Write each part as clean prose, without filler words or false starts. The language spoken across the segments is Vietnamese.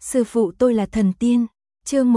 Sư phụ tôi là thần tiên. Chương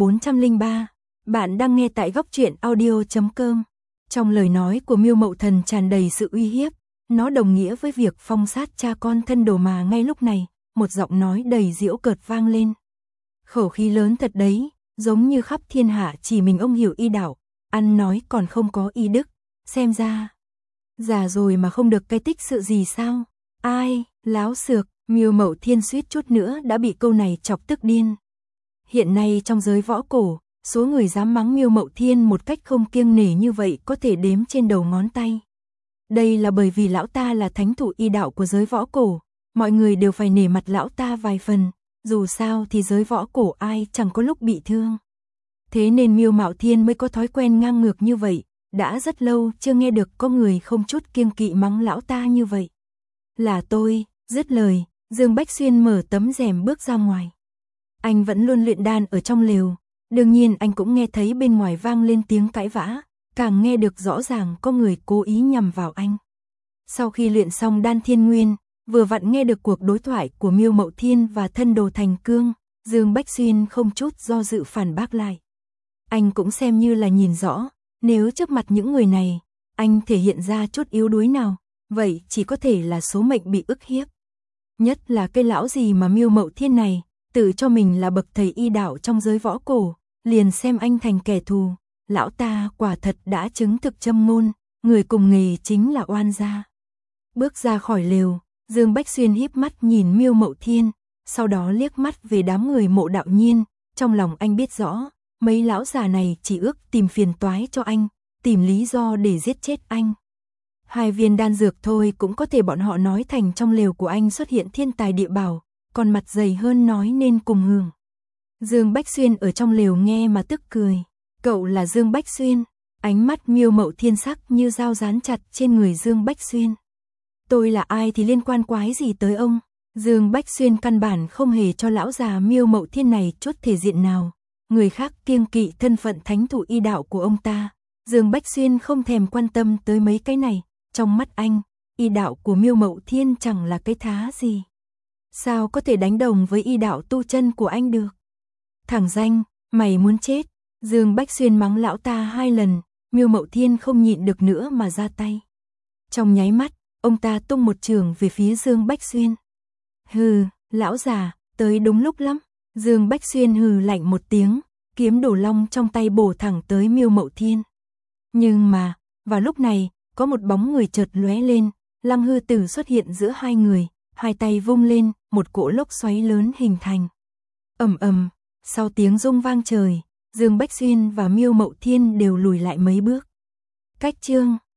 1403. Bạn đang nghe tại góc truyện audio.com. Trong lời nói của Miêu Mậu Thần tràn đầy sự uy hiếp, nó đồng nghĩa với việc phong sát cha con thân đồ mà ngay lúc này, một giọng nói đầy giễu cợt vang lên. Khẩu khí lớn thật đấy, giống như khắp thiên hạ chỉ mình ông hiểu y đạo, ăn nói còn không có y đức, xem ra già rồi mà không được cái tích sự gì sao? Ai, láo xược. Miêu Mậu Thiên suýt chút nữa đã bị câu này chọc tức điên. Hiện nay trong giới võ cổ, số người dám mắng Miêu Mậu Thiên một cách không kiêng nể như vậy có thể đếm trên đầu ngón tay. Đây là bởi vì lão ta là thánh thủ y đạo của giới võ cổ, mọi người đều phải nể mặt lão ta vài phần, dù sao thì giới võ cổ ai chẳng có lúc bị thương. Thế nên Miêu Mậu Thiên mới có thói quen ngang ngược như vậy, đã rất lâu chưa nghe được có người không chút kiêng kỵ mắng lão ta như vậy. Là tôi, dứt lời, Dương Bách Xuyên mở tấm rèm bước ra ngoài. Anh vẫn luôn luyện đan ở trong lều, đương nhiên anh cũng nghe thấy bên ngoài vang lên tiếng cãi vã, càng nghe được rõ ràng có người cố ý nhằm vào anh. Sau khi luyện xong đan thiên nguyên, vừa vặn nghe được cuộc đối thoại của Miêu Mậu Thiên và thân đồ Thành Cương, Dương Bách Xuyên không chút do dự phản bác lại. Anh cũng xem như là nhìn rõ, nếu trước mặt những người này, anh thể hiện ra chút yếu đuối nào, vậy chỉ có thể là số mệnh bị ức hiếp. Nhất là cái lão gì mà Miêu Mậu Thiên này, tự cho mình là bậc thầy y đạo trong giới võ cổ, liền xem anh thành kẻ thù, lão ta quả thật đã chứng thực châm ngôn, người cùng nghề chính là oan gia. Bước ra khỏi lều, Dương Bách Xuyên híp mắt nhìn Miêu Mậu Thiên, sau đó liếc mắt về đám người Mộ Đạo Nhiên, trong lòng anh biết rõ, mấy lão già này chỉ ước tìm phiền toái cho anh, tìm lý do để giết chết anh. 2 viên đan dược thôi cũng có thể bọn họ nói thành trong lều của anh xuất hiện thiên tài địa bảo, còn mặt dày hơn nói nên cùng hưởng. Dương Bách Xuyên ở trong lều nghe mà tức cười. Cậu là Dương Bách Xuyên? Ánh mắt Miêu Mậu Thiên sắc như dao dán chặt trên người Dương Bách Xuyên. Tôi là ai thì liên quan quái gì tới ông? Dương Bách Xuyên căn bản không hề cho lão già Miêu Mậu Thiên này chút thể diện nào. Người khác kiêng kỵ thân phận thánh thủ y đạo của ông ta. Dương Bách Xuyên không thèm quan tâm tới mấy cái này. Trong mắt anh, y đạo của Miêu Mậu Thiên chẳng là cái thá gì. Sao có thể đánh đồng với y đạo tu chân của anh được? Thằng danh, mày muốn chết. Dương Bách Xuyên mắng lão ta 2 lần, Miêu Mậu Thiên không nhịn được nữa mà ra tay. Trong nháy mắt, ông ta tung một chưởng về phía Dương Bách Xuyên. Hừ, lão già, tới đúng lúc lắm. Dương Bách Xuyên hừ lạnh một tiếng, kiếm đổ long trong tay bổ thẳng tới Miêu Mậu Thiên. Nhưng mà, vào lúc này, có một bóng người chợt lóe lên, Lăng Hư Tử xuất hiện giữa hai người, hai tay vung lên, một cỗ lốc xoáy lớn hình thành. Ầm ầm, sau tiếng rung vang trời, Dương Bách Xuyên và Miêu Mậu Thiên đều lùi lại mấy bước. Cách chương